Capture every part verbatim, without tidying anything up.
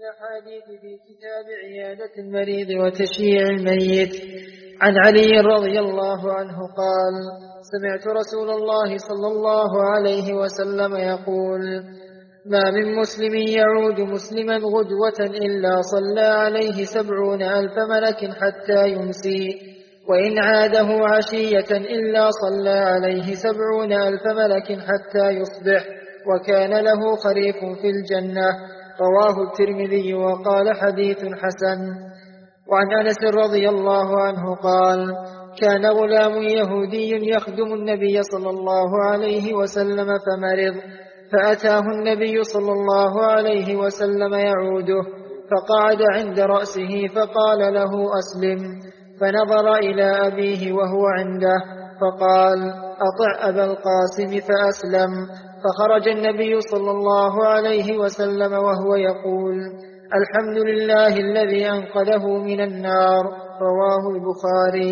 الأحاديث في كتاب عيادة المريض وتشييع الميت. عن علي رضي الله عنه قال: سمعت رسول الله صلى الله عليه وسلم يقول: ما من مسلم يعود مسلما غدوة إلا صلى عليه سبعون ألف ملك حتى يمسي، وإن عاده عشية إلا صلى عليه سبعون ألف ملك حتى يصبح، وكان له خريف في الجنة. رواه الترمذي وقال: حديث حسن. وعن أنس رضي الله عنه قال: كان غلام يهودي يخدم النبي صلى الله عليه وسلم فمرض، فأتاه النبي صلى الله عليه وسلم يعوده، فقعد عند رأسه فقال له: أسلم. فنظر إلى أبيه وهو عنده فقال: أطع أبا القاسم، فأسلم. فخرج النبي صلى الله عليه وسلم وهو يقول: الحمد لله الذي أنقذه من النار. رواه البخاري.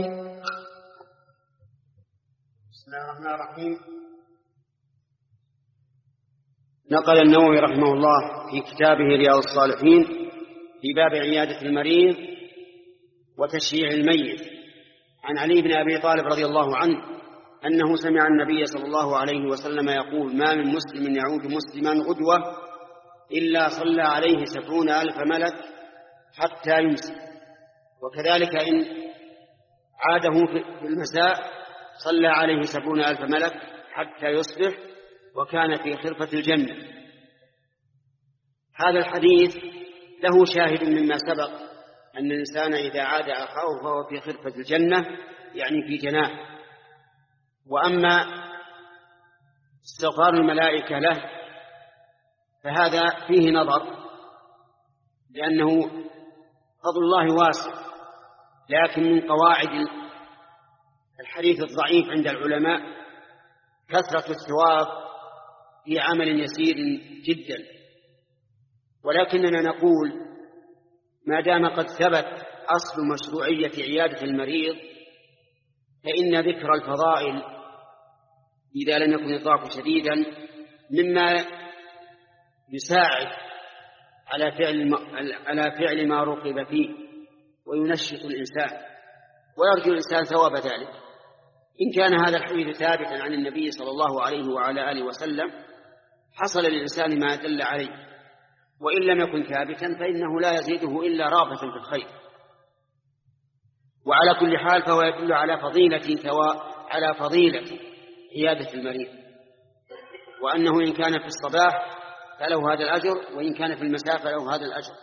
بسم الله الرحمن الرحيم. نقل النووي رحمه الله في كتابه رياض الصالحين في باب عيادة المريض وتشييع الميت عن علي بن أبي طالب رضي الله عنه أنه سمع النبي صلى الله عليه وسلم يقول: ما من مسلم يعود مسلما غدوة إلا صلى عليه سبعون ألف ملك حتى يمسي، وكذلك إن عاده في المساء صلى عليه سبعون ألف ملك حتى يصبح، وكان في خرفة الجنة. هذا الحديث له شاهد مما سبق، أن الإنسان إذا عاد أخاه فهو في خرفة الجنة، يعني في جناه. وأما استغفار الملائكة له فهذا فيه نظر، لأنه فضل الله واسع، لكن من قواعد الحديث الضعيف عند العلماء كثرة الثواب في عمل يسير جدا. ولكننا نقول ما دام قد ثبت أصل مشروعية عيادة المريض، فإن ذكر الفضائل إذا لم يكن الضعف شديدا مما يساعد على فعل على فعل ما رغب فيه وينشط الإنسان ويرجو الإنسان ثواب ذلك. إن كان هذا الحديث ثابتا عن النبي صلى الله عليه وعلى آله وسلم حصل للإنسان ما دل عليه، وإن لم يكن ثابتا فإنه لا يزيده إلا رغبة في الخير. وعلى كل حال فهو يدل على فضيلة على فضيلة عيادة المريض، وأنه إن كان في الصباح فله هذا الأجر، وإن كان في المساء فله هذا الأجر.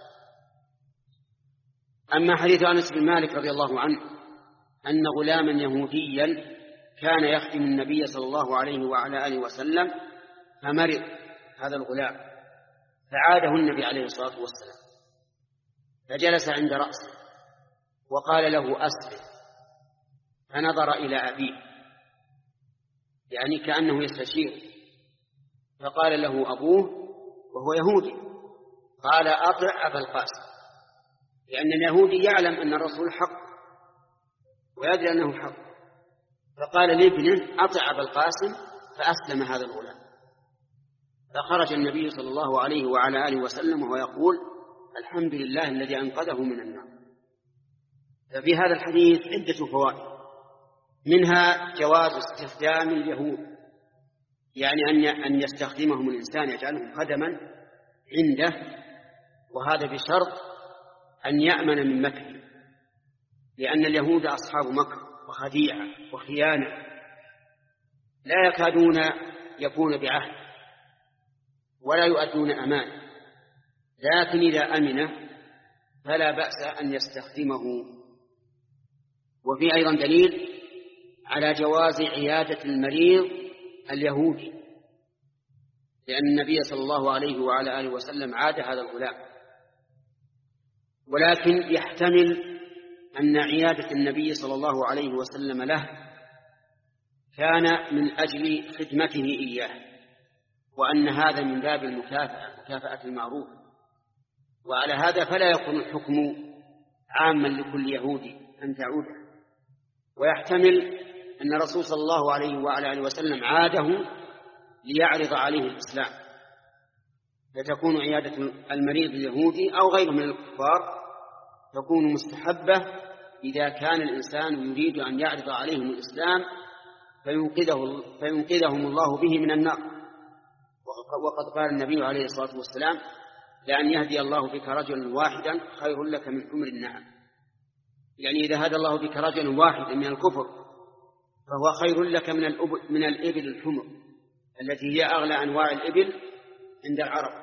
أما حديث أنس بن مالك رضي الله عنه أن غلاما يهوديا كان يخدم النبي صلى الله عليه وعلى آله وسلم فمرض هذا الغلام، فعاده النبي عليه الصلاة والسلام فجلس عند رأسه وقال له: أسلم. فنظر إلى أبيه يعني كأنه يستشير، فقال له أبوه وهو يهودي، قال: أطع أبا القاسم، لأن اليهودي يعلم أن الرسول حق ويدري أنه حق، فقال لابنه: أطع أبا القاسم، فأسلم هذا الغلام. فخرج النبي صلى الله عليه وعلى آله وسلم وهو يقول: الحمد لله الذي أنقذه من النار. ففي هذا الحديث عدة فوائد، منها جواز استخدام اليهود، يعني أن يستخدمهم الإنسان يجعلهم خدما عنده، وهذا بشرط أن يأمن من مكر، لأن اليهود أصحاب مكر وخديعة وخيانة لا يكادون يكون بعهد ولا يؤدون أمانة، لكن إذا أمن فلا بأس أن يستخدمه. وفي أيضا دليل على جواز عيادة المريض اليهودي، لأن النبي صلى الله عليه وعلى آله وسلم عاد هذا الغلام، ولكن يحتمل أن عيادة النبي صلى الله عليه وسلم له كان من أجل خدمته إياه، وأن هذا من باب المكافأة، مكافأة المعروف، وعلى هذا فلا يكون الحكم عاما لكل يهودي أن تعوده. ويحتمل أن الرسول صلى الله عليه وعلى آله وسلم عاده ليعرض عليه الإسلام، فتكون عيادة المريض اليهودي أو غيره من الكفار تكون مستحبة إذا كان الإنسان يريد أن يعرض عليهم الإسلام فينقذه فينقذهم الله به من النار. وقد قال النبي عليه الصلاة والسلام: لأن يهدي الله بك رجلا واحدا خير لك من حمر النعم. يعني إذا هدى الله بك رجلا واحدا من الكفر فهو خير لك من من الإبل الحمر التي هي أغلى أنواع الإبل عند العرب.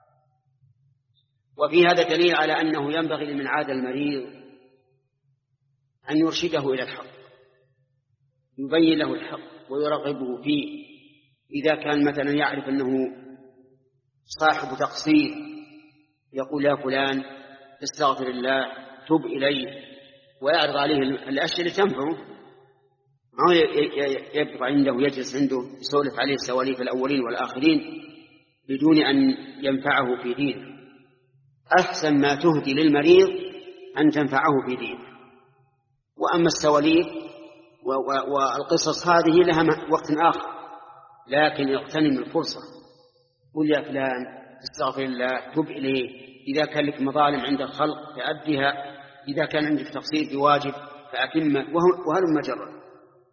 وفي هذا دليل على أنه ينبغي لمن عاد المريض أن يرشده إلى الحق، يبين له الحق ويرغبه فيه. إذا كان مثلا يعرف أنه صاحب تقصير يقول: يا فلان استغفر الله، تب إليه، ويعرض عليه الأشياء اللي تنفعه، ما يبقى عنده ويجلس عنده يسولف عليه سواليف الأولين والآخرين بدون أن ينفعه في دينه. أحسن ما تهدي للمريض أن تنفعه في دينه. وأما السواليف والقصص هذه لها وقت آخر، لكن اغتنم الفرصة، قل: يا فلان استغفر الله، تب إليه. إذا كان لك مظالم عند الخلق فأدها، إذا كان عندك تقصير بواجب فأتمه، وهلم جرا.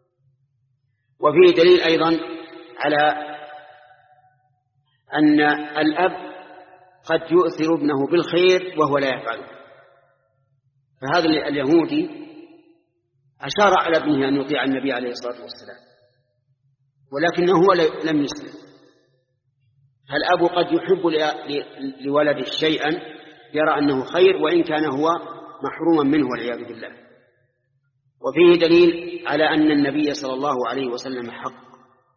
وفيه دليل أيضا على أن الأب قد يؤثر ابنه بالخير وهو لا يفعله. فهذا اليهودي أشار على ابنه أن يطيع النبي عليه الصلاة والسلام، ولكنه هو لم يسلم. فالأب قد يحب لولده شيئا يرى أنه خير وإن كان هو محروما منه والعياذ بالله. وفيه دليل على أن النبي صلى الله عليه وسلم حق،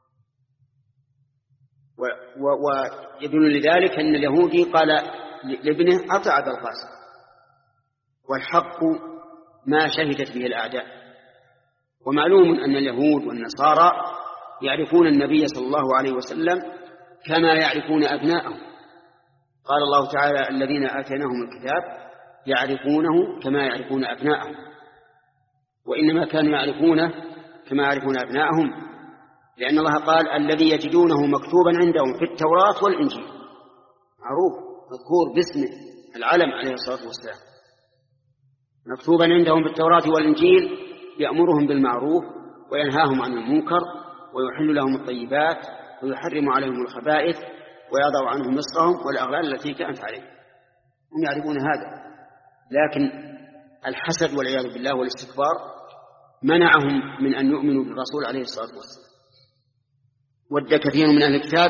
ويدل لذلك أن اليهودي قال لابنه: أطع أبا القاسم. والحق ما شهدت به الأعداء. ومعلوم أن اليهود والنصارى يعرفون النبي صلى الله عليه وسلم كما يعرفون أبناءهم. قال الله تعالى: الذين آتيناهم الكتاب يعرفونه كما يعرفون أبناءهم. وإنما كانوا يعرفونه كما يعرفون أبناءهم، لأن الله قال: الذي يجدونه مكتوبا عندهم في التوراة والإنجيل. معروف، مذكور باسمه العلم عليه الصلاة والسلام، مكتوبا عندهم في التوراة والإنجيل، يأمرهم بالمعروف وينهاهم عن المنكر ويحل لهم الطيبات ويحرم عليهم الخبائث ويضع عنهم مصرهم والأغلال التي كانت عليهم. هم يعرفون هذا، لكن الحسد والعياذ بالله والاستكبار منعهم من أن يؤمنوا بالرسول عليه الصلاة والسلام. ود كثير من أهل الكتاب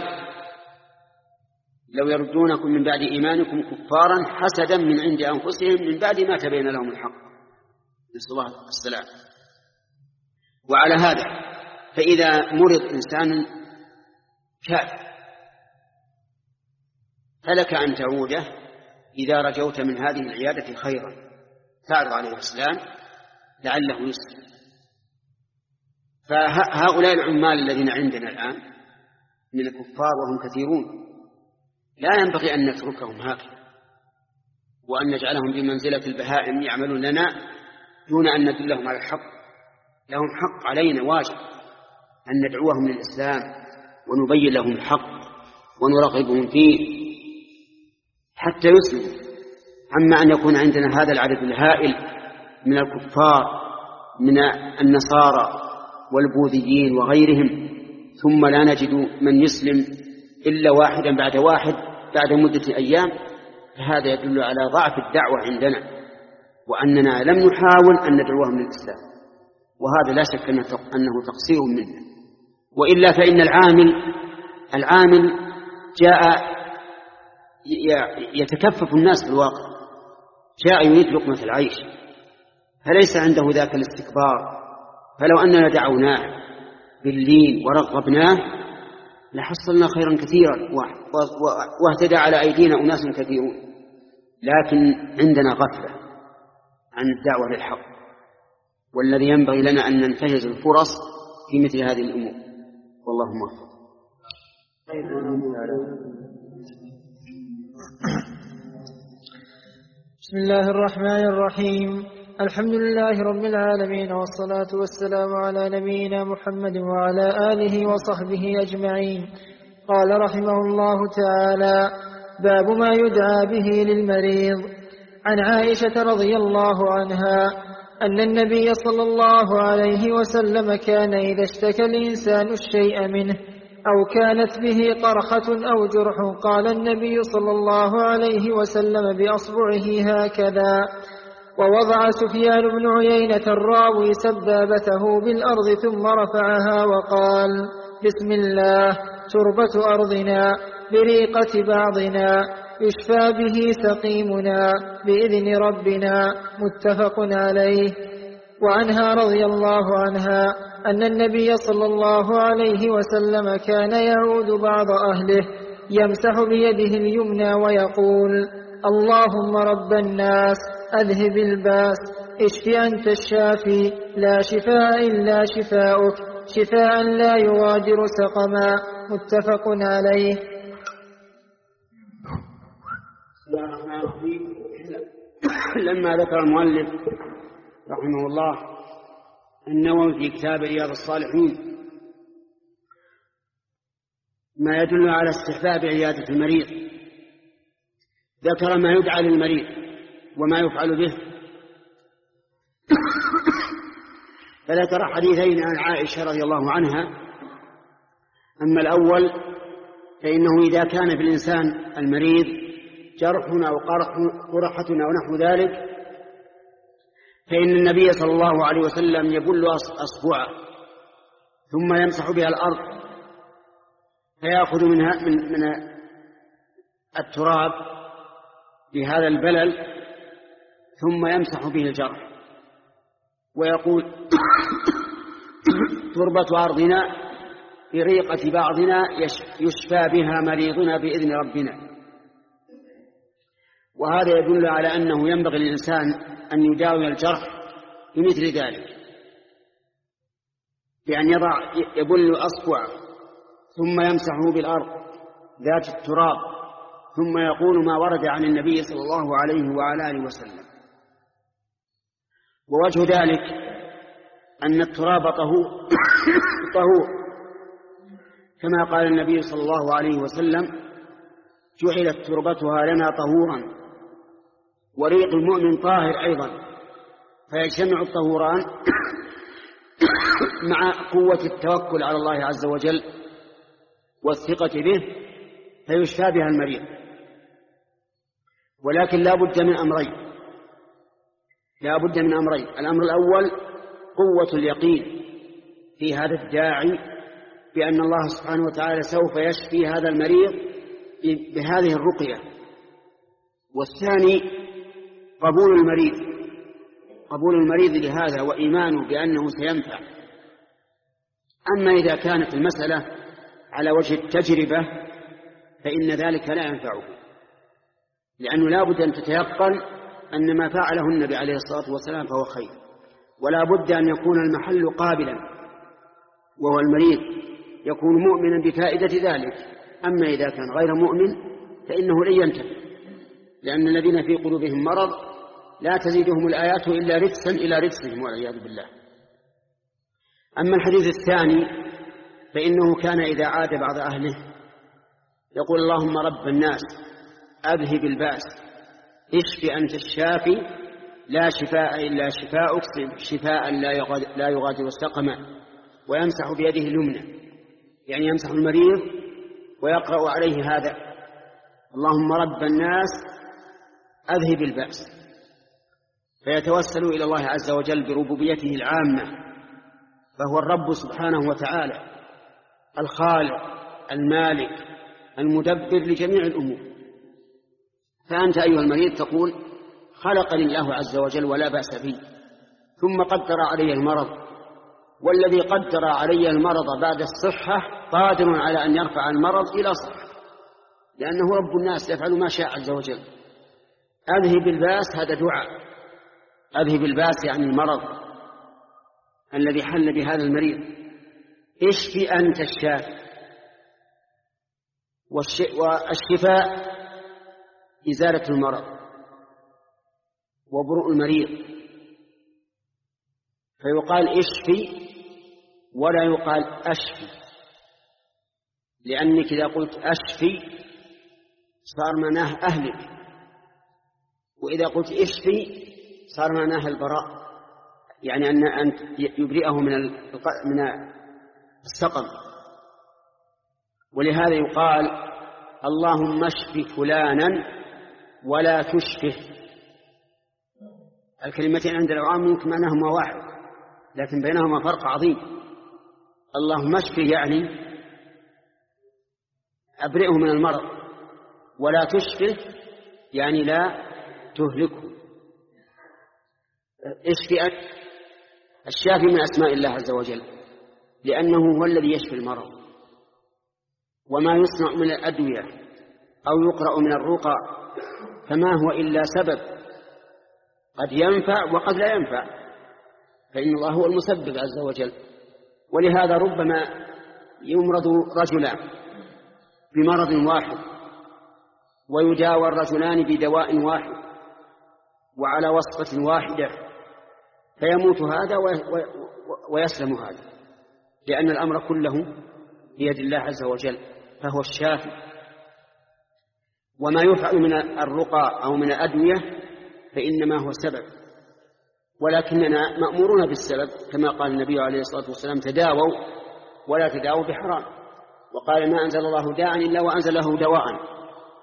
لو يردونكم من بعد إيمانكم كفارا حسدا من عند أنفسهم من بعد ما تبين لهم الحق، نسأل الله السلام. وعلى هذا فإذا مرض إنسان كافر فلك أن تعوده إذا رجوت من هذه العيادة خيرا، تعرض عليه الإسلام لعله يسلم. فهؤلاء العمال الذين عندنا الآن من الكفار وهم كثيرون لا ينبغي أن نتركهم هكذا وأن نجعلهم بمنزلة البهائم يعملون لنا دون أن ندلهم على الحق. لهم حق علينا، واجب أن ندعوهم للإسلام ونبين لهم الحق ونرغبهم فيه حتى يسلموا. أما أن يكون عندنا هذا العدد الهائل من الكفار من النصارى والبوذيين وغيرهم ثم لا نجد من يسلم إلا واحدا بعد واحد بعد مدة أيام، فهذا يدل على ضعف الدعوة عندنا وأننا لم نحاول أن ندعوهم للإسلام، وهذا لا شك أنه تقصير منا. وإلا فإن العامل العامل جاء يتكفف الناس في الواقع، جاء يريد لقمة العيش، فليس عنده ذاك الاستكبار. فلو أننا دعوناه باللين ورغبناه لحصلنا خيرا كثيرا واهتدى على أيدينا أناس كثيرون، لكن عندنا غفلة عن الدعوة للحق، والذي ينبغي لنا أن ننتهز الفرص في مثل هذه الأمور. والله موفق. بسم الله الرحمن الرحيم. الحمد لله رب العالمين، والصلاة والسلام على نبينا محمد وعلى آله وصحبه أجمعين. قال رحمه الله تعالى: باب ما يدعى به للمريض. عن عائشة رضي الله عنها أن النبي صلى الله عليه وسلم كان إذا اشتكى الإنسان الشيء منه أو كانت به قرحة أو جرح قال النبي صلى الله عليه وسلم بأصبعه هكذا. ووضع سفيان بن عيينة الراوي سبابته بالأرض ثم رفعها وقال: بسم الله، تربة أرضنا، بريقة بعضنا، يشفى به سقيمنا بإذن ربنا، متفق عليه. وعنها رضي الله عنها أن النبي صلى الله عليه وسلم كان يعود بعض أهله يمسح بيده اليمنى ويقول: اللهم رب الناس أذهب الباس، اشف أنت الشافي، لا شفاء إلا شفاؤك، شفاء لا يغادر سقما، متفق عليه. بسم الله الرحمن الرحيم. لما ذكر المؤلف رحمه الله النووي في كتاب رياض الصالحين ما يدل على استحباب عيادة المريض، ذكر ما يدعى للمريض وما يفعل به، فذكر حديثين عن عائشة رضي الله عنها. أما الأول فإنه إذا كان في الإنسان المريض جرح أو قرحة أو نحو ذلك فإن النبي صلى الله عليه وسلم يبل أصبعه ثم يمسح بها الأرض فيأخذ منها من, من التراب بهذا البلل ثم يمسح به الجرح ويقول: تربة أرضنا بريقة بعضنا، يشفى بها مريضنا بإذن ربنا. وهذا يدل على أنه ينبغي للإنسان أن يداوي الجرح بمثل ذلك، بأن يضع يبل أصبعه ثم يمسحه بالأرض ذات التراب ثم يقول ما ورد عن النبي صلى الله عليه وعلى آله وسلم. ووجه ذلك أن التراب طهور طهور كما قال النبي صلى الله عليه وسلم: جعلت تربتها لنا طهورا، وريق المؤمن طاهر أيضا، فيجتمع الطهوران مع قوة التوكل على الله عز وجل والثقة به فيشفى بها المريض. ولكن لا بد من أمرين لا بد من أمرين الأمر الأول قوة اليقين في هذا الداعي بأن الله سبحانه وتعالى سوف يشفي هذا المريض بهذه الرقية. والثاني قبول المريض قبول المريض لهذا وإيمانه بأنه سينفع. أما إذا كانت المسألة على وجه التجربة فإن ذلك لا ينفعه، لأنه لا بد أن تتيقن أن ما فعله النبي عليه الصلاة والسلام فهو خير، ولا بد أن يكون المحل قابلا وهو المريض يكون مؤمنا بفائدة ذلك. أما إذا كان غير مؤمن فإنه لن ينتفع، لأن الذين في قلوبهم مرض لا تزيدهم الآيات إلا رجسا إلى رجسهم والعياذ بالله. أما الحديث الثاني فإنه كان إذا عاد بعض أهله يقول: اللهم رب الناس أذهب الباس، اشف أنت الشافي، لا شفاء إلا شفاؤك، شفاء لا يغادر سقما، ويمسح بيده اليمنى، يعني يمسح المريض ويقرأ عليه هذا: اللهم رب الناس أذهب البأس، فيتوسل إلى الله عز وجل بربوبيته العامة، فهو الرب سبحانه وتعالى الخالق المالك المدبر لجميع الأمور. فأنت أيها المريض تقول: خلقني الله عز وجل ولا بأس بي، ثم قدر علي المرض، والذي قدر علي المرض بعد الصحة قادر على أن يرفع المرض إلى صحة، لأنه رب الناس يفعل ما شاء عز وجل. أذهب الباس هذا دعاء، أذهب الباس يعني المرض الذي حل بهذا المريض، اشفي أنت الشافي، والشفاء إزالة المرض وبرء المريض، فيقال اشفي ولا يقال أشفي، لأنك إذا قلت أشفي صار معناه أهلك، وإذا قلت اشفي صار معناه البراء، يعني أن أنت يبرئه من من السقم. ولهذا يقال اللهم اشف فلانا ولا تشفه. الكلمتين عند العوام يمكن معناهما واحد، لكن بينهما فرق عظيم. اللهم اشفه يعني أبرئه من المرض، ولا تشفه يعني لا تهلكه. اشفئك الشافي من أسماء الله عز وجل، لأنه هو الذي يشفي المرض. وما يصنع من الأدوية أو يقرأ من الرقى فما هو إلا سبب، قد ينفع وقد لا ينفع، فإن الله هو المسبب عز وجل. ولهذا ربما يمرض رجلان بمرض واحد ويداوى الرجلان بدواء واحد وعلى وصفة واحدة، فيموت هذا ويسلم هذا، لأن الأمر كله بيد الله عز وجل، فهو الشافي. وما يفعل من الرقى أو من الأدوية فإنما هو سبب، ولكننا مأمورون بالسبب، كما قال النبي عليه الصلاة والسلام تداووا ولا تداووا بحرام، وقال ما أنزل الله داعا إلا وأنزل له دواء.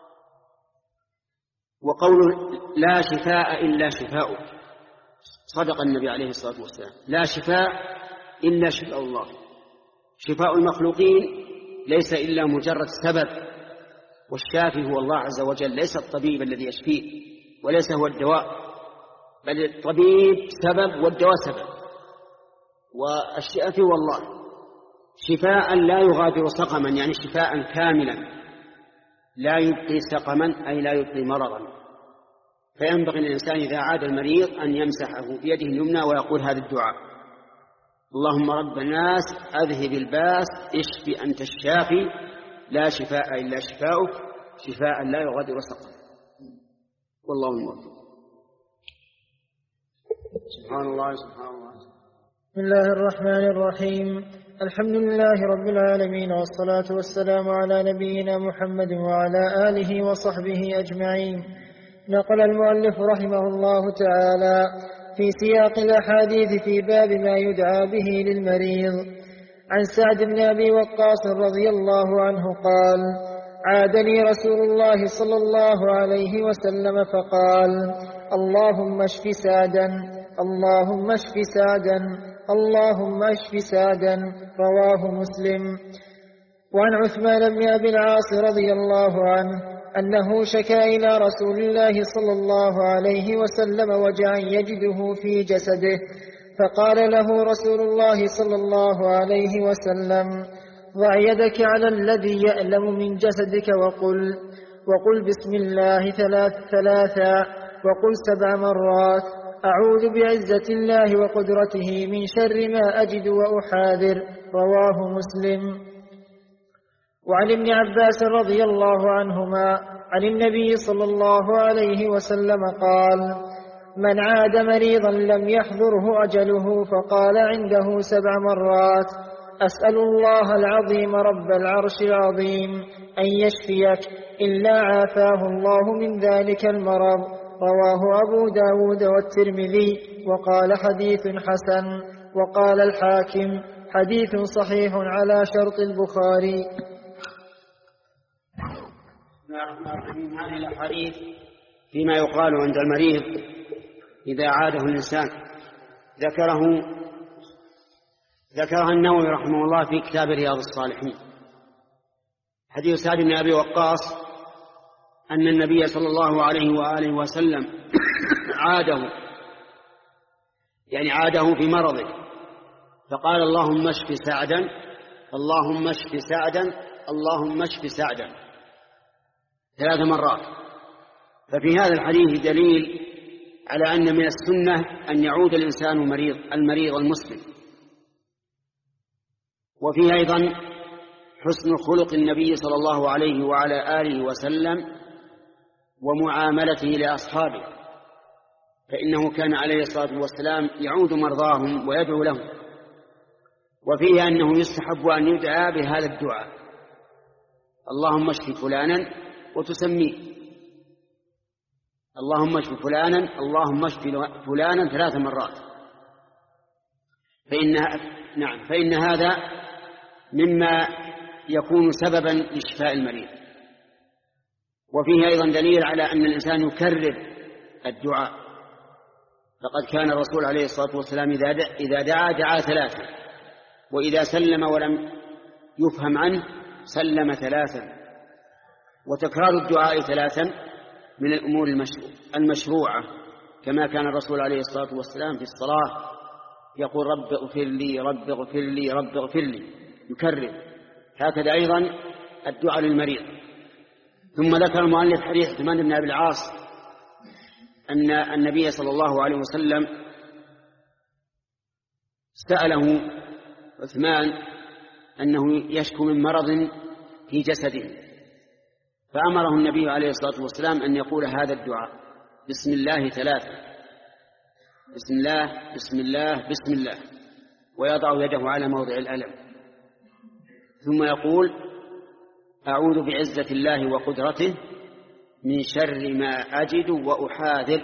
وقوله لا شفاء إلا شفاؤك، صدق النبي عليه الصلاة والسلام، لا شفاء إلا شفاء الله. شفاء المخلوقين ليس إلا مجرد سبب، والشافي هو الله عز وجل، ليس الطبيب الذي يشفيه، وليس هو الدواء، بل الطبيب سبب والدواء سبب، والشافي هو الله. شفاء لا يغادر سقما، يعني شفاء كاملا لا يبقي سقما أي لا يبقي مرضا. فينبغي للإنسان إذا عاد المريض أن يمسحه بيده اليمنى ويقول هذا الدعاء: اللهم رب الناس أذهب الباس اشف أنت الشافي لا شفاء إلا شفاؤك شفاء لا يغادر سقما. والله الموفق. سبحان الله سبحان الله. بسم الله الرحمن الرحيم. الحمد لله رب العالمين، والصلاة والسلام على نبينا محمد وعلى آله وصحبه أجمعين. نقل المؤلف رحمه الله تعالى في سياق الأحاديث في باب ما يدعى به للمريض عن سعد بن أبي وقاص رضي الله عنه قال: عادني رسول الله صلى الله عليه وسلم فقال: اللهم اشف سعدا، اللهم اشف سعدا، اللهم اشف سعدا. رواه مسلم. وعن عثمان بن أبي العاص رضي الله عنه أنه شكا إلى رسول الله صلى الله عليه وسلم وجعا يجده في جسده، فقال له رسول الله صلى الله عليه وسلم: ضع يدك على الذي يألم من جسدك وقل وقل بسم الله ثلاث ثلاثا وقل سبع مرات: أعوذ بعزة الله وقدرته من شر ما أجد وأحاذر. رواه مسلم. وعن ابن عباس رضي الله عنهما عن النبي صلى الله عليه وسلم قال: من عاد مريضا لم يحضره أجله فقال عنده سبع مرات: أسأل الله العظيم رب العرش العظيم أن يشفيك إلا عافاه الله من ذلك المرض. رواه أبو داود والترمذي وقال حديث حسن. وقال الحاكم حديث صحيح على شرط البخاري. هذه الأحاديث فيما يقال عند المريض إذا عاده الإنسان ذكره ذكرها النووي رحمه الله في كتاب رياض الصالحين. حديث سعد بن أبي وقاص أن النبي صلى الله عليه وآله وسلم عاده، يعني عاده في مرضه، فقال: اللهم اشف سعدا، اللهم اشف سعدا، اللهم اشف سعدا ثلاث مرات. ففي هذا الحديث دليل على أن من السنة أن يعود الإنسان مريض المريض المسلم. وفيه أيضا حسن خلق النبي صلى الله عليه وعلى آله وسلم ومعاملته لأصحابه، فإنه كان عليه الصلاة والسلام يعود مرضاهم ويدعو لهم. وفيه أنه يستحب أن يدعى بهذا الدعاء: اللهم اشف فلانا وتسميه، اللهم اشف فلانا، اللهم اشف فلانا ثلاث مرات، فإن نعم فإن هذا مما يكون سببا لشفاء المريض. وفيه أيضا دليل على أن الإنسان يكرر الدعاء، فقد كان الرسول عليه الصلاة والسلام إذا دعا دعا ثلاثا، وإذا سلم ولم يفهم عنه سلم ثلاثا. وتكرار الدعاء ثلاثا من الأمور المشروعة، كما كان الرسول عليه الصلاة والسلام في الصلاة يقول رب اغفر لي رب اغفر لي رب اغفر لي، يكرر. هكذا أيضا الدعاء للمريض. ثم ذكر المؤلف حديث عثمان بن أبي العاص أن النبي صلى الله عليه وسلم سأله عثمان أنه يشكو من مرض في جسده، فأمره النبي عليه الصلاة والسلام أن يقول هذا الدعاء بسم الله ثلاثة، بسم الله بسم الله بسم الله، ويضع يده على موضع الألم، ثم يقول أعوذ بعزة الله وقدرته من شر ما أجد وأحاذر،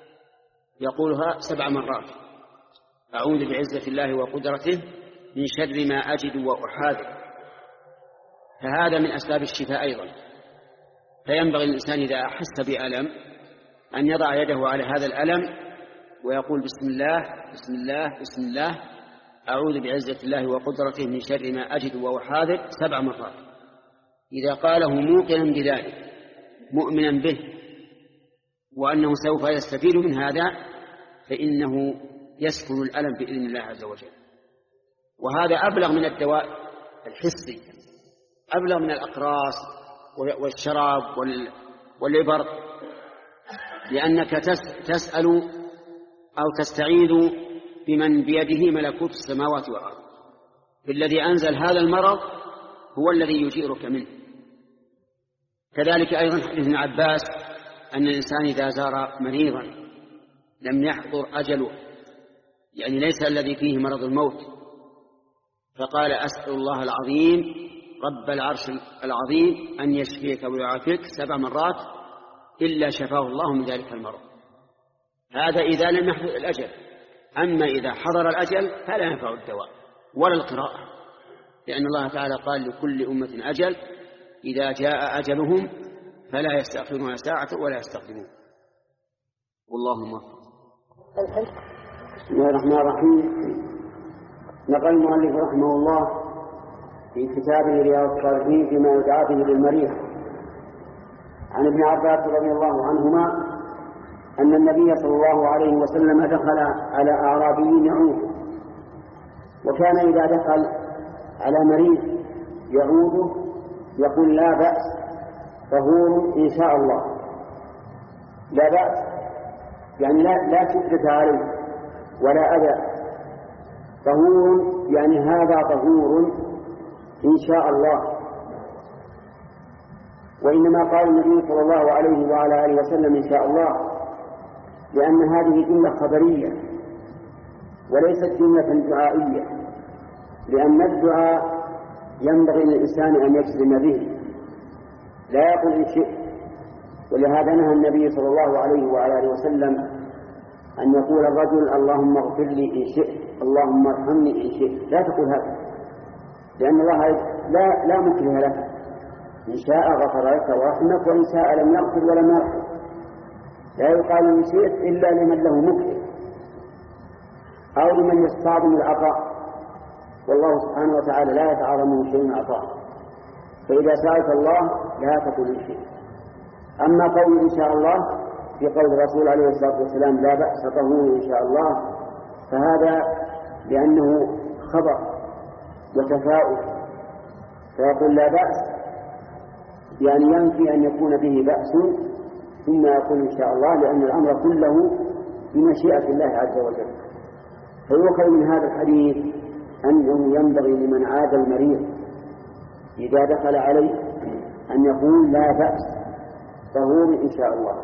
يقولها سبع مرات، أعوذ بعزة الله وقدرته من شر ما أجد وأحاذر. فهذا من أسباب الشفاء أيضا. فينبغي الإنسان إذا أحس بألم أن يضع يده على هذا الألم ويقول بسم الله بسم الله بسم الله، أعوذ بعزة الله وقدرته من شر ما أجد وأحاذر سبع مرات. إذا قاله موقنا بذلك مؤمنا به وأنه سوف يستفيد من هذا فإنه يسكن الألم بإذن الله عز وجل. وهذا أبلغ من الدواء الحسي، أبلغ من الأقراص والشراب والإبر، لأنك تسأل أو تستعيذ بمن بيده ملكوت السماوات والأرض، الذي أنزل هذا المرض هو الذي يجيرك منه. كذلك أيضا حديث ابن عباس أن الإنسان إذا زار مريضا لم يحضر أجله، يعني ليس الذي فيه مرض الموت، فقال أسأل الله العظيم رب العرش العظيم أن يشفيك ويعافيك سبع مرات إلا شفاه الله من ذلك المرض. هذا إذا لم يحضر الأجل. أما إذا حضر الأجل فلا ينفع الدواء ولا القراءة، لأن الله تعالى قال لكل أمة أجل إذا جاء أجلهم فلا يستأخرون ساعة ولا يستقدمون. والله موفق. بسم الله الرحمن الرحيم. نقل المؤلف رحمه الله في كتابه رياض الصالحين فيما يدعى به للمريض عن ابن عباس رضي الله عنهما أن النبي صلى الله عليه وسلم دخل على أعرابي يعود، وكان إذا دخل على مريض يعوده يقول لا بأس طهور إن شاء الله. لا بأس يعني لا, لا شدة عليه ولا أذى، طهور يعني هذا طهور إن شاء الله. وإنما قال النبي صلى الله عليه وعلى آله وسلم إن شاء الله لأن هذه جملة خبرية وليست جملة دعائية، لأن الدعاء ينبغي للإنسان أن يجزم به لا يقول إن شئت. ولهذا نهى النبي صلى الله عليه وعلى آله وسلم أن يقول الرجل اللهم اغفر لي إن شئت، اللهم ارحمني إن شئت. لا تقول هذا، لأن الله لا, لا مكره لك، إن شاء غفر لك ورحمك وإن شاء لم يغفر ولم يرحم. لا يقال إن شئت إلا لمن له مكره أو لمن يستعظم العطاء، والله سبحانه وتعالى لا يتعاظم من شيء عطاء. فإذا سألت الله لا تقول إن شئت. أما قول إن شاء الله في قول الرسول عليه الصلاة والسلام لا بأس طهور إن شاء الله، فهذا لأنه خبر وتفاؤل، فيقول لا بأس يعني ينفي أن يكون به بأس ثم يقول إن شاء الله، لأن الأمر كله بمشيئة الله عز وجل. فيؤخذ من هذا الحديث أنه ينبغي لمن عاد المريض إذا دخل عليه أن يقول لا بأس طهور إن شاء الله.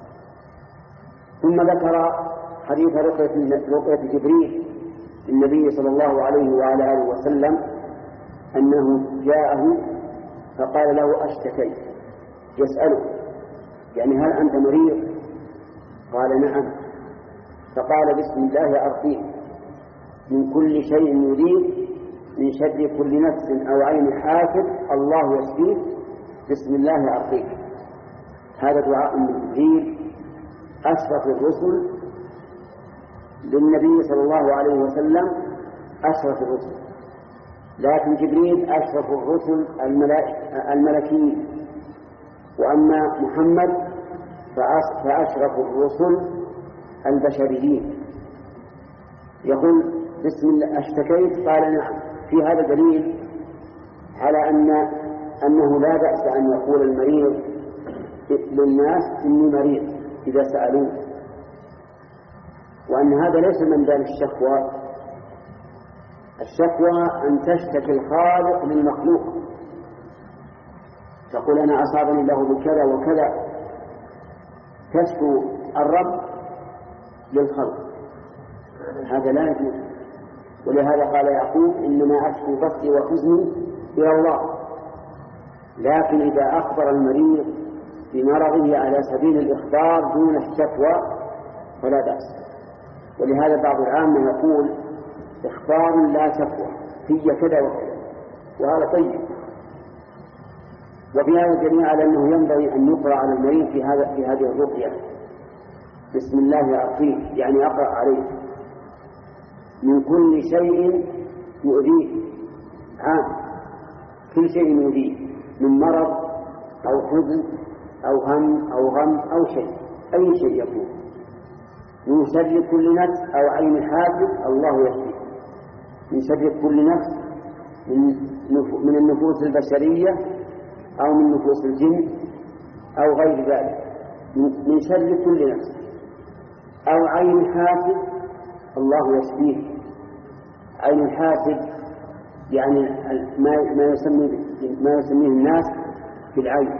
ثم ذكر حديث رقية جبريل النبي صلى الله عليه وعلى آله وسلم أنه جاءه فقال له أشتكيت، يسأله يعني هل أنت مريض؟ قال نعم. فقال بسم الله أرقيك من كل شيء يريد من شر كل نفس أو عين حاسد الله يشفيك بسم الله أرقيك. هذا دعاء من جبريل أشرف الرسل للنبي صلى الله عليه وسلم، أشرف الرسل، لكن جبريل أشرف الرسل الملكيين، وأما محمد فأشرف الرسل البشريين. يقول بسم الله اشتكيت؟ قال نعم. في هذا دليل على أن أنه لا بأس أن يقول المريض للناس إني مريض إذا سألوه، وأن هذا ليس من باب الشكوى. الشكوى أن تشتكي الخالق للمخلوق، تقول أنا أصابني الله بكذا وكذا، تشكو الرب للخلق، هذا لا يجوز. ولهذا قال يعقوب إنما أشكو بثي وحزني إلى الله. لكن إذا أخبر المريض بمرضه على سبيل الإخبار دون الشكوى فلا بأس. ولهذا بعض العامة يقول إخبار لا شكوى في كذا وكذا، وهذا طيب. وفي هذا الدليل على أنه ينبغي أن يقرأ على المريض في هذا في هذه الرقية بسم الله أرقيك، يعني أقرأ عليه من كل شيء يؤذيه، عام كل شيء يؤذيه من مرض أو حزن أو هم أو غم أو شيء، أي شيء يكون، من شر كل نفس أو عين حاسد الله يشفيه، من شر كل نفس من النفوس البشرية أو من نفوس الجن أو غير ذلك، من شر كل نفس أو عين حاسد الله يشفيه. عين الحاسد يعني ما يسميه ما يسميه الناس بالعين،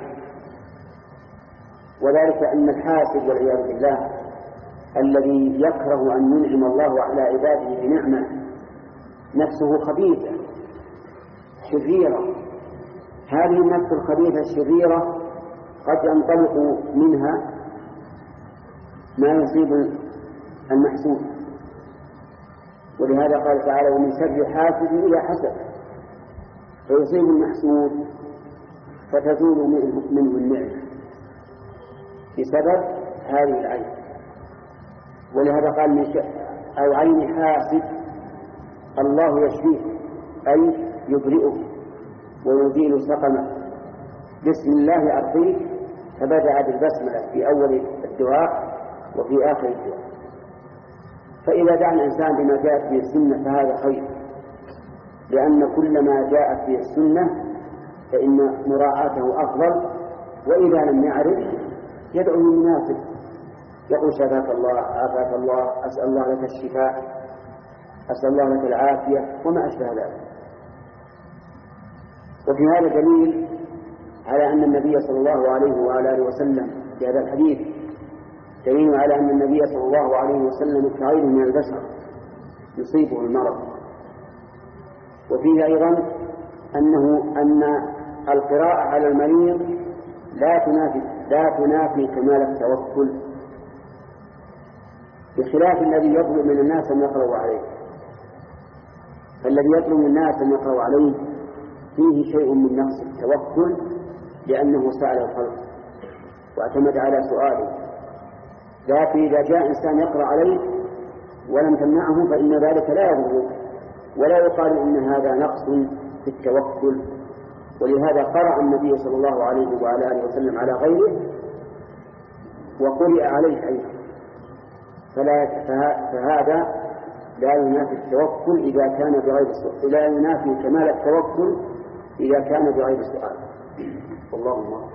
وذلك أن الحاسد والعياذ بالله الذي يكره أن ينعم الله على عباده بنعمة نفسه خبيثة شريرة. هذه النفس الخبيثة الشريرة قد ينطلق منها ما يصيب المحسود، ولهذا قال تعالى ومن شر حاسد إذا حسد، فيصيب المحسود فتزول منه النعمة بسبب هذه العين. ولهذا قال من شر أو عين حاسد الله يشفيه، أي يبرئه ويزيل سقمه. بسم الله أرقيك، فبدأ بالبسملة في أول الدعاء وفي آخر الدعاء. فإذا دعا الإنسان بما جاءت به السنة فهذا خير، لأن كل ما جاءت به السنة فإن مراعاته أفضل. وإذا لم يعرف يدعو المناسب، يقول شفاك الله، عافاك الله، أسأل الله لك الشفاء، أسأل الله لك العافية، وما أشبه ذلك. وفي هذا دليل على أن النبي صلى الله عليه وعلى آله وسلم في هذا الحديث دليل على أن النبي صلى الله عليه وسلم كغيره من البشر يصيبه المرض. وفيه أيضا أنه أن القراءة على المريض لا تنافي لا تنافي كمال التوكل، بخلاف الذي يطلب من الناس أن يقرأوا عليه. فالذي يطلب من الناس أن يقرأوا عليه فيه شيء من نقص التوكل، لأنه سأل الخلق واعتمد على سؤاله. لكن إذا جاء إنسان يقرأ عليه ولم تمنعه فإن ذلك لا يضره، ولا يقال إن هذا نقص في التوكل. ولهذا قرأ النبي صلى الله عليه وعلى آله وسلم على غيره وقرئ عليه أيضا، فلا فهذا لا ينافي التوكل إذا كان بغير سؤال، لا ينافي كمال التوكل إذا كان بغير سؤال. اللهم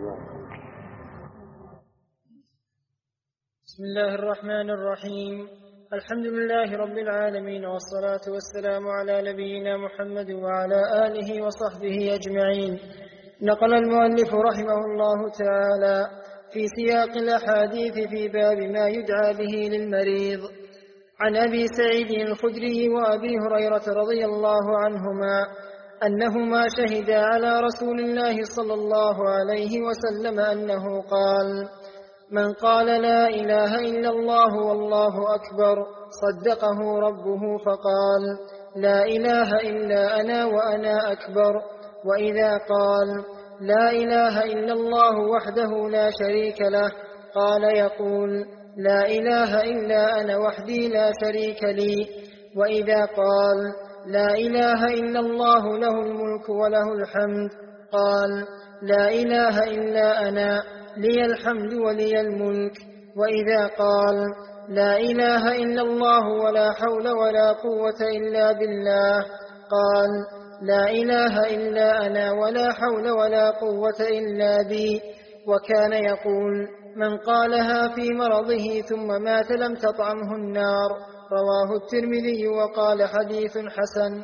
بسم الله الرحمن الرحيم. الحمد لله رب العالمين، والصلاة والسلام على نبينا محمد وعلى آله وصحبه أجمعين. نقل المؤلف رحمه الله تعالى في سياق الأحاديث في باب ما يدعى به للمريض عن أبي سعيد الخدري وأبي هريرة رضي الله عنهما أنهما شهدا على رسول الله صلى الله عليه وسلم أنه قال: من قال لا إله إلا الله والله أكبر صدقه ربه فقال: لا إله إلا أنا وأنا أكبر. وإذا قال: لا إله إلا الله وحده لا شريك له، قال يقول: لا إله إلا أنا وحدي لا شريك لي. وإذا قال: لا إله إلا الله له الملك وله الحمد، قال: لا إله إلا أنا لي الحمد ولي الملك. وإذا قال: لا إله إلا الله ولا حول ولا قوة إلا بالله، قال: لا إله إلا أنا ولا حول ولا قوة إلا بي. وكان يقول: من قالها في مرضه ثم مات لم تطعمه النار. رواه الترمذي وقال: حديث حسن.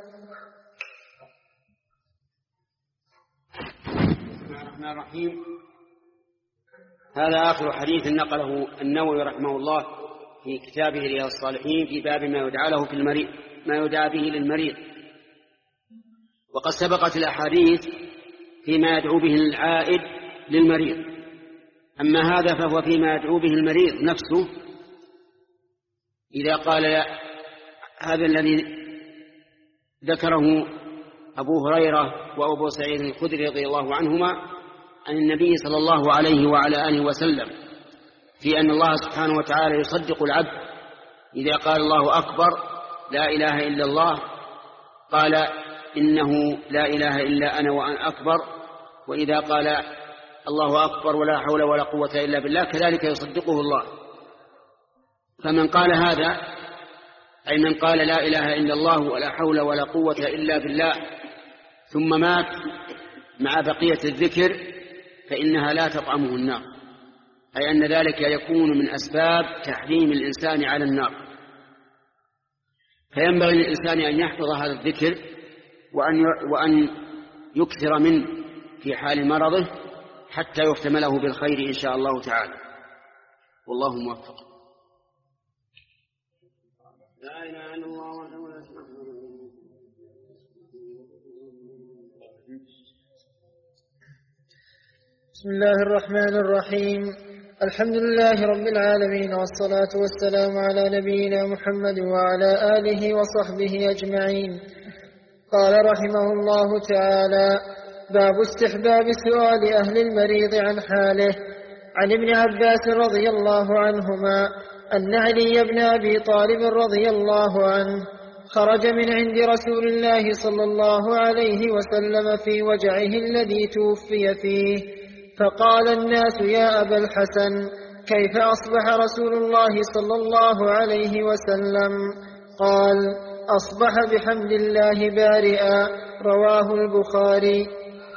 بسم الله الرحمن الرحيم. هذا آخر حديث نقله النووي رحمه الله في كتابه رياض الصالحين في باب ما يدعى له في المريض، ما يدعى به للمريض. وقد سبقت الأحاديث فيما يدعو به العائد للمريض، أما هذا فهو فيما يدعو به المريض نفسه. إذا قال هذا الذي ذكره أبو هريرة وأبو سعيد الخدري رضي الله عنهما عن النبي صلى الله عليه وعلى آله وسلم في أن الله سبحانه وتعالى يصدق العبد إذا قال الله أكبر لا إله إلا الله، قال إنه لا إله إلا أنا وأنا أكبر. وإذا قال الله أكبر ولا حول ولا قوة إلا بالله كذلك يصدقه الله. فمن قال هذا أي من قال لا إله إلا الله ولا حول ولا قوة إلا بالله ثم مات مع بقية الذكر فإنها لا تطعمه النار، أي أن ذلك يكون من أسباب تحريم الإنسان على النار. فينبغي للإنسان أن يحفظ هذا الذكر وأن وأن يكثر منه في حال مرضه حتى يختم له بالخير إن شاء الله تعالى، والله موفق. لا إله إلا الله وحده لا شريك له. بسم الله الرحمن الرحيم. الحمد لله رب العالمين، والصلاة والسلام على نبينا محمد وعلى آله وصحبه أجمعين. قال رحمه الله تعالى: باب استحباب سؤال أهل المريض عن حاله. عن ابن عباس رضي الله عنهما أن علي بن أبي طالب رضي الله عنه خرج من عند رسول الله صلى الله عليه وسلم في وجعه الذي توفي فيه، فقال الناس: يا أبا الحسن، كيف أصبح رسول الله صلى الله عليه وسلم؟ قال: أصبح بحمد الله بارئا. رواه البخاري.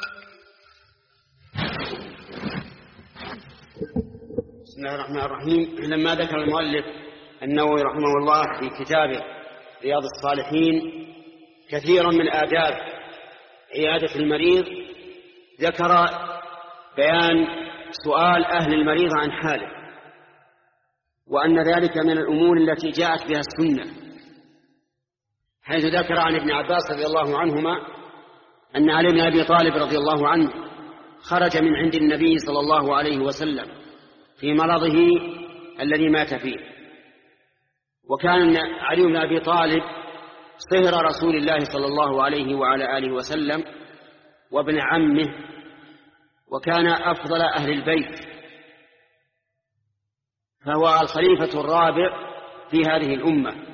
بسم الله الرحمن الرحيم. لما ذكر المؤلف النووي رحمه الله في كتابه رياض الصالحين كثيرا من آداب عيادة المريض، ذكر بيان سؤال أهل المريض عن حاله، وأن ذلك من الأمور التي جاءت بها السنة، حيث ذكر عن ابن عباس رضي الله عنهما أن علي بن أبي طالب رضي الله عنه خرج من عند النبي صلى الله عليه وسلم في مرضه الذي مات فيه. وكان علي بن أبي طالب صهر رسول الله صلى الله عليه وعلى آله وسلم وابن عمه، وكان أفضل أهل البيت، فهو الخليفة الرابع في هذه الأمة.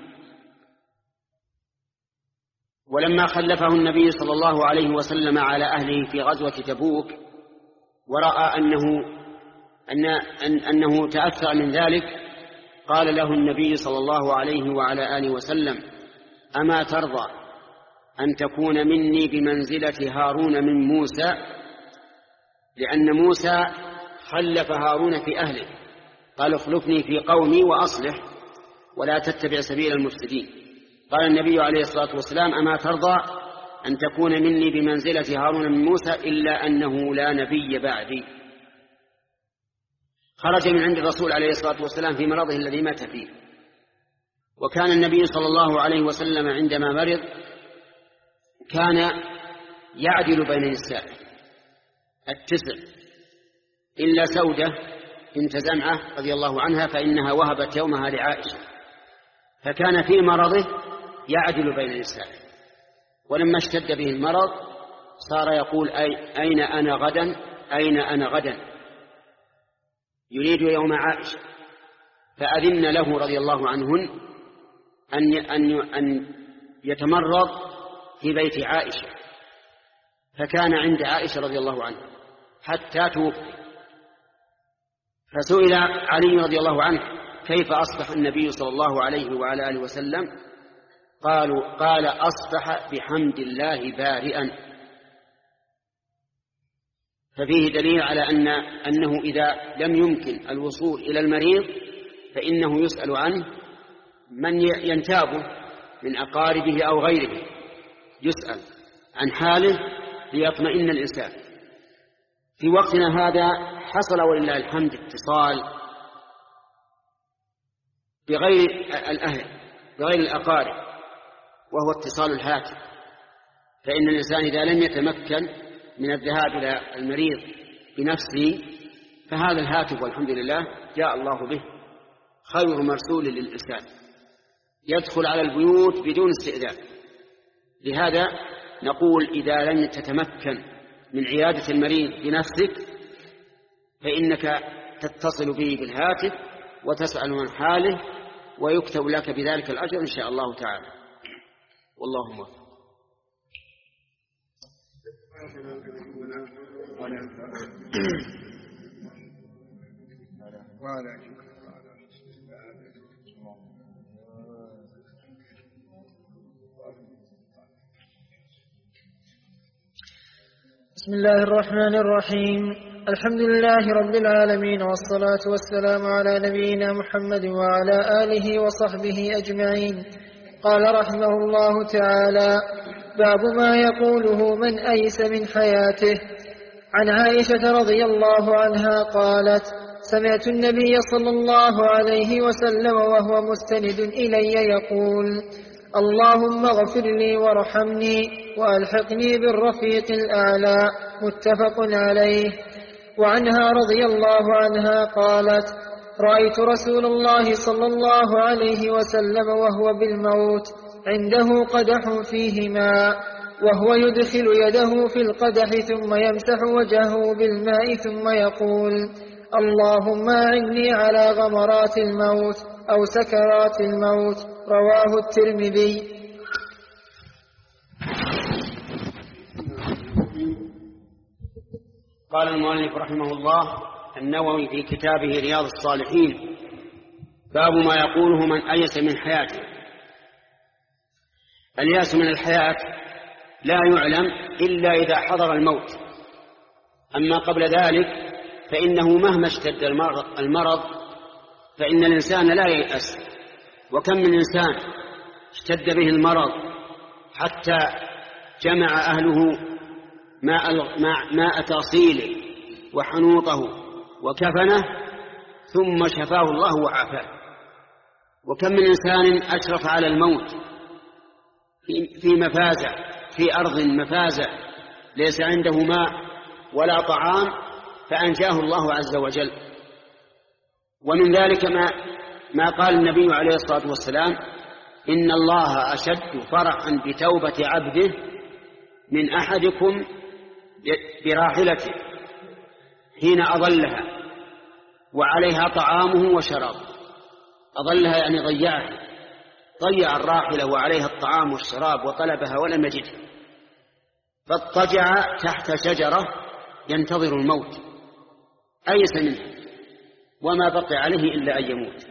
ولما خلفه النبي صلى الله عليه وسلم على أهله في غزوة تبوك ورأى أنه, أن أن أنه تأثر من ذلك، قال له النبي صلى الله عليه وعلى آله وسلم: أما ترضى أن تكون مني بمنزلة هارون من موسى؟ لأن موسى خلف هارون في أهله، قال: اخلفني في قومي وأصلح ولا تتبع سبيل المفسدين. قال النبي عليه الصلاة والسلام: أما ترضى أن تكون مني بمنزلة هارون من موسى إلا أنه لا نبي بعدي. خرج من عند الرسول عليه الصلاة والسلام في مرضه الذي مات فيه. وكان النبي صلى الله عليه وسلم عندما مرض كان يعدل بين النساء التسع إلا سودة بنت زمعة رضي الله عنها فإنها وهبت يومها لعائشة، فكان في مرضه يعدل بين النساء، ولما اشتد به المرض صار يقول أي أين أنا غدا أين أنا غدا، يريد يوم عائشة، فأذن له رضي الله عنهن أن أن يتمرض في بيت عائشة، فكان عند عائشة رضي الله عنها حتى توفي. فسئل علي رضي الله عنه كيف أصبح النبي صلى الله عليه وعلى آله وسلم؟ قالوا قال أصبح بحمد الله بارئا. ففيه دليل على أن أنه إذا لم يمكن الوصول إلى المريض فإنه يسأل عنه من ينتابه من أقاربه أو غيره، يسأل عن حاله ليطمئن الإنسان. في وقتنا هذا حصل ولله الحمد اتصال بغير الأهل بغير الأقارب، وهو اتصال الهاتف، فإن الإنسان إذا لم يتمكن من الذهاب إلى المريض بنفسه فهذا الهاتف والحمد لله جاء الله به خير مرسول للإنسان، يدخل على البيوت بدون استئذان. لهذا نقول إذا لم تتمكن من عيادة المريض بنفسك فإنك تتصل به بالهاتف وتسأل عن حاله ويكتب لك بذلك الأجر إن شاء الله تعالى. والله موفق. بسم الله الرحمن الرحيم. الحمد لله رب العالمين، والصلاة والسلام على نبينا محمد وعلى آله وصحبه أجمعين. قال رحمه الله تعالى: باب ما يقوله من أيس من حياته. عن عائشة رضي الله عنها قالت: سمعت النبي صلى الله عليه وسلم وهو مستند إلي يقول: اللهم اغفر لي وارحمني وألحقني بالرفيق الأعلى. متفق عليه. وعنها رضي الله عنها قالت: رأيت رسول الله صلى الله عليه وسلم وهو بالموت عنده قدح فيه ماء، وهو يدخل يده في القدح ثم يمسح وجهه بالماء ثم يقول: اللهم أعني على غمرات الموت أو سكرات الموت. رواه الترمذي. قال المؤلف رحمه الله النووي في كتابه رياض الصالحين: باب ما يقوله من أيس من حياته. الياس من الحياة لا يعلم إلا إذا حضر الموت، أما قبل ذلك فإنه مهما اشتد المرض فإن الإنسان لا ييأس. وكم من إنسان اشتد به المرض حتى جمع أهله ماء, ماء تأصيله وحنوطه وكفنه ثم شفاه الله وعافاه. وكم من إنسان أشرف على الموت في مفازة في أرض مفازة ليس عنده ماء ولا طعام فأنجاه الله عز وجل. ومن ذلك ما, ما قال النبي عليه الصلاة والسلام: إن الله أشد فرحا بتوبة عبده من أحدكم براحلته حين أضلها وعليها طعامه وشرابه. أضلها يعني ضيعها، ضيع الراحلة وعليها الطعام والشراب وطلبها ولم يجدها، فاضطجع تحت شجرة ينتظر الموت، أيس منه وما بقي عليه إلا أن يموت.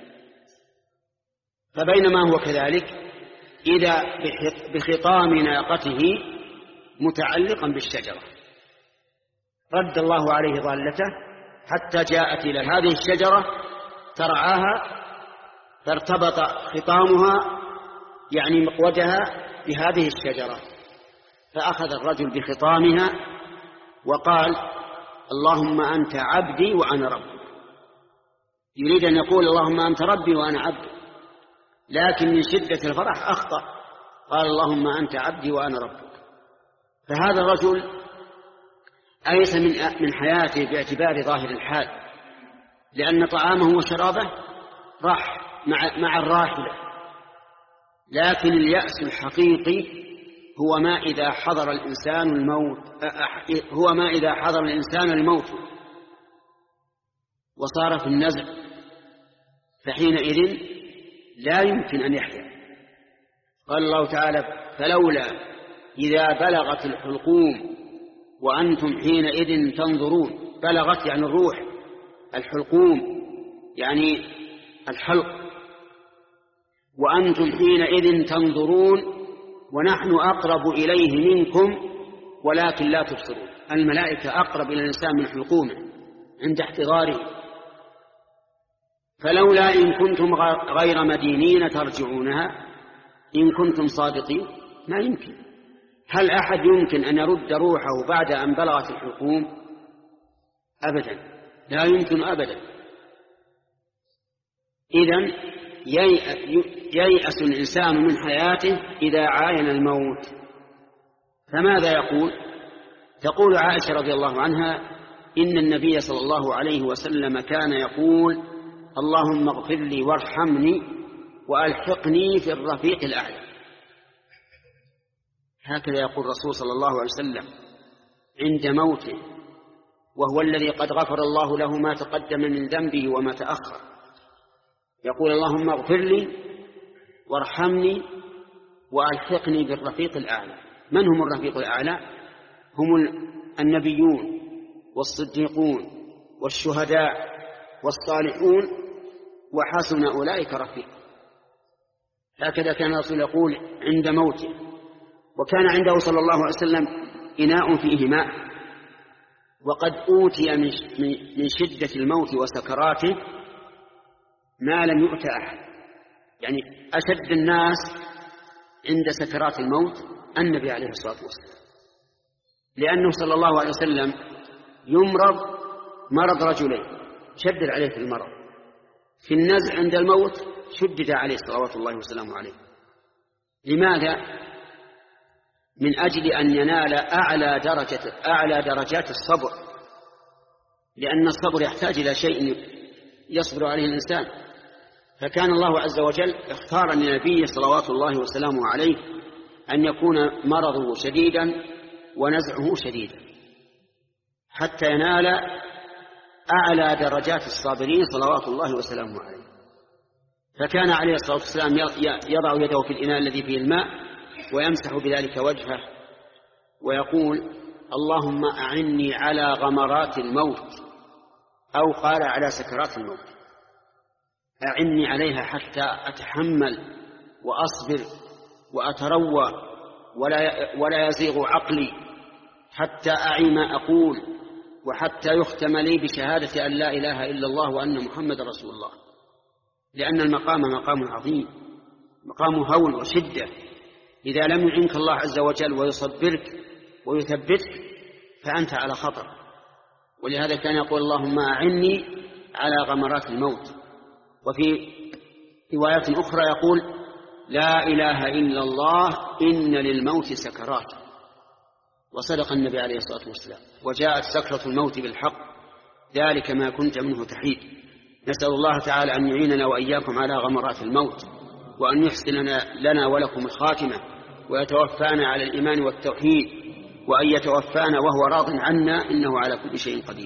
فبينما هو كذلك إذا بخطام ناقته متعلقا بالشجرة رد الله عليه ضالته حتى جاءت إلى هذه الشجرة ترعاها فارتبط خطامها يعني مقودها بهذه الشجرة، فأخذ الرجل بخطامها وقال: اللهم أنت عبدي وأنا ربك. يريد أن يقول اللهم أنت ربي وأنا عبدي، لكن من شدة الفرح أخطأ، قال اللهم أنت عبدي وأنا ربك. فهذا الرجل أيس من من حياته باعتبار ظاهر الحال، لأن طعامه وشرابه راح مع مع الراحلة، لكن اليأس الحقيقي هو ما إذا حضر الإنسان الموت هو ما إذا حضر الإنسان الموت وصار في النزع، فحينئذ لا يمكن أن يحيا. قال الله تعالى: فلولا إذا بلغت الحلقوم وأنتم حينئذ تنظرون. بلغت يعني الروح، الحلقوم يعني الحلق، وأنتم حينئذ تنظرون ونحن أقرب إليه منكم ولكن لا تبصرون. الملائكة أقرب إلى الإنسان من حلقومه عند احتضاره. فلولا إن كنتم غير مدينين ترجعونها إن كنتم صادقين. ما يمكن. هل أحد يمكن أن يرد روحه بعد أن بلغت الحلقوم؟ أبدا، لا يمكن أبدا. إذن ييأس الإنسان من حياته إذا عاين الموت. فماذا يقول؟ تقول عائشة رضي الله عنها: إن النبي صلى الله عليه وسلم كان يقول: اللهم اغفر لي وارحمني وألحقني في الرفيق الأعلى. هكذا يقول الرسول صلى الله عليه وسلم عند موته، وهو الذي قد غفر الله له ما تقدم من ذنبه وما تأخر. يقول: اللهم اغفر لي وارحمني وألحقني بالرفيق الأعلى. من هم الرفيق الأعلى؟ هم النبيون والصديقون والشهداء والصالحون وحسن أولئك رفيق. هكذا كان الرسول يقول عند موته. وكان عنده صلى الله عليه وسلم إناء فيه ماء، وقد أوتي من شدة الموت وسكراته ما لم يؤت أحد. يعني أشد الناس عند سكرات الموت النبي عليه الصلاة والسلام، لأنه صلى الله عليه وسلم يمرض مرض رجلين، شدد عليه في المرض، في النزع عند الموت شدد عليه صلوات الله وسلامه عليه. لماذا؟ من أجل أن ينال أعلى درجة أعلى درجات الصبر، لأن الصبر يحتاج إلى شيء يصبر عليه الإنسان. فكان الله عز وجل اختار للنبي صلوات الله وسلامه عليه أن يكون مرضه شديدا ونزعه شديدا حتى ينال أعلى درجات الصابرين صلوات الله وسلامه عليه. فكان عليه الصلاة والسلام يضع يده في الإناء الذي فيه الماء ويمسح بذلك وجهه ويقول: اللهم أعني على غمرات الموت، أو قال على سكرات الموت، أعني عليها حتى أتحمل وأصبر وأتروى ولا, ولا يزيغ عقلي، حتى أعي ما أقول، وحتى يختم لي بشهادة أن لا إله إلا الله وأن محمد رسول الله. لأن المقام مقام عظيم، مقام هول وشدة. إذا لم يعنك الله عز وجل ويصبرك ويثبتك فأنت على خطر. ولهذا كان يقول: اللهم أعني على غمرات الموت. وفي روايات أخرى يقول: لا إله إلا الله إن للموت سكرات. وصدق النبي عليه الصلاة والسلام: وجاءت سكرة الموت بالحق، ذلك ما كنت منه تحيد. نسأل الله تعالى أن يعيننا وإياكم على غمرات الموت، وأن يحسن لنا ولكم الخاتمة، ويتوفانا على الإيمان والتوحيد، وأن يتوفانا وهو راض عنا، إنه على كل شيء قدير.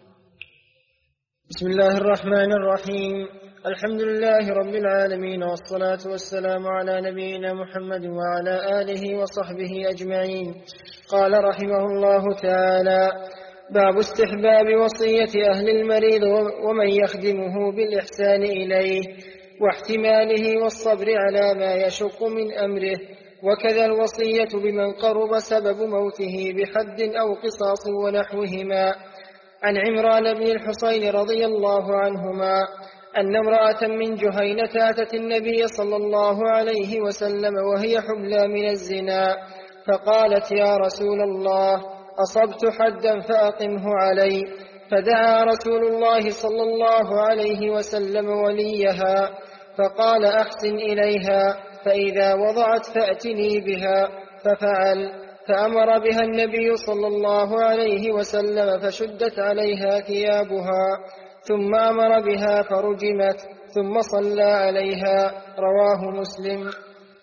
بسم الله الرحمن الرحيم. الحمد لله رب العالمين، والصلاة والسلام على نبينا محمد وعلى آله وصحبه أجمعين. قال رحمه الله تعالى: باب استحباب وصية أهل المريض ومن يخدمه بالإحسان إليه، واحتماله والصبر على ما يشق من أمره، وكذا الوصية بمن قرب سبب موته بحد أو قصاص ونحوهما. عن عمران بن الحصين رضي الله عنهما أن امرأة من جهينة أتت النبي صلى الله عليه وسلم وهي حبلى من الزنا، فقالت: يا رسول الله، أصبت حدا فأقمه علي. فدعا رسول الله صلى الله عليه وسلم وليها فقال: أحسن إليها، فإذا وضعت فأتني بها. ففعل، فأمر بها النبي صلى الله عليه وسلم فشدت عليها ثيابها، ثم أمر بها فرجمت، ثم صلى عليها. رواه مسلم.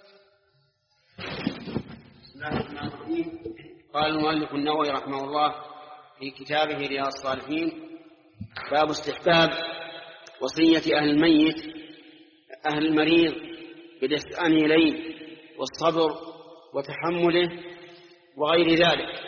قال المؤلف النووي رحمه الله في كتابه رياض الصالحين: باب استحباب وصية أهل الميت أهل المريض بالإحسان إليه والصبر وتحمله وغير ذلك،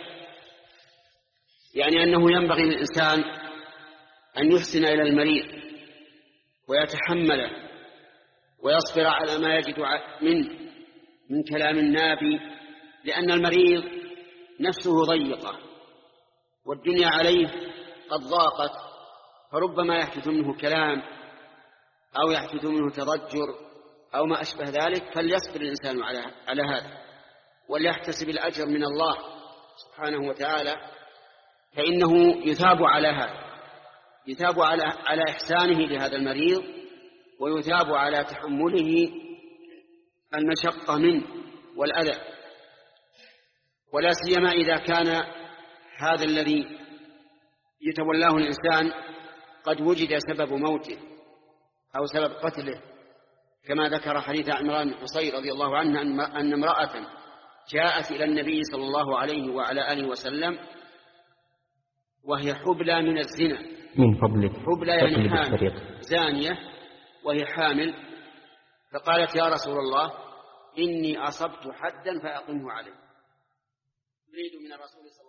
يعني أنه ينبغي للإنسان أن يحسن إلى المريض ويتحمله ويصبر على ما يجد منه من كلام النابي، لأن المريض نفسه ضيقة والدنيا عليه قد ضاقت، فربما يحدث منه كلام أو يحدث منه تضجر أو ما أشبه ذلك، فليصبر الإنسان على على هذا وليحتسب الأجر من الله سبحانه وتعالى، فإنه يثاب على هذا، يثاب على على إحسانه لهذا المريض، ويثاب على تحمله المشقة منه والأذى، ولا سيما إذا كان هذا الذي يتولاه الإنسان قد وجد سبب موته أو سبب قتله، كما ذكر حديث عمران بن حصين رضي الله عنه أن امرأة جاءت إلى النبي صلى الله عليه وعلى آله وسلم وهي حبلى من الزنا. من فضلك حبلى يعني حامل، زانية وهي حامل، فقالت: يا رسول الله إني أصبت حدا فأقمه عليه. يريد من الرسول صلى الله عليه وسلم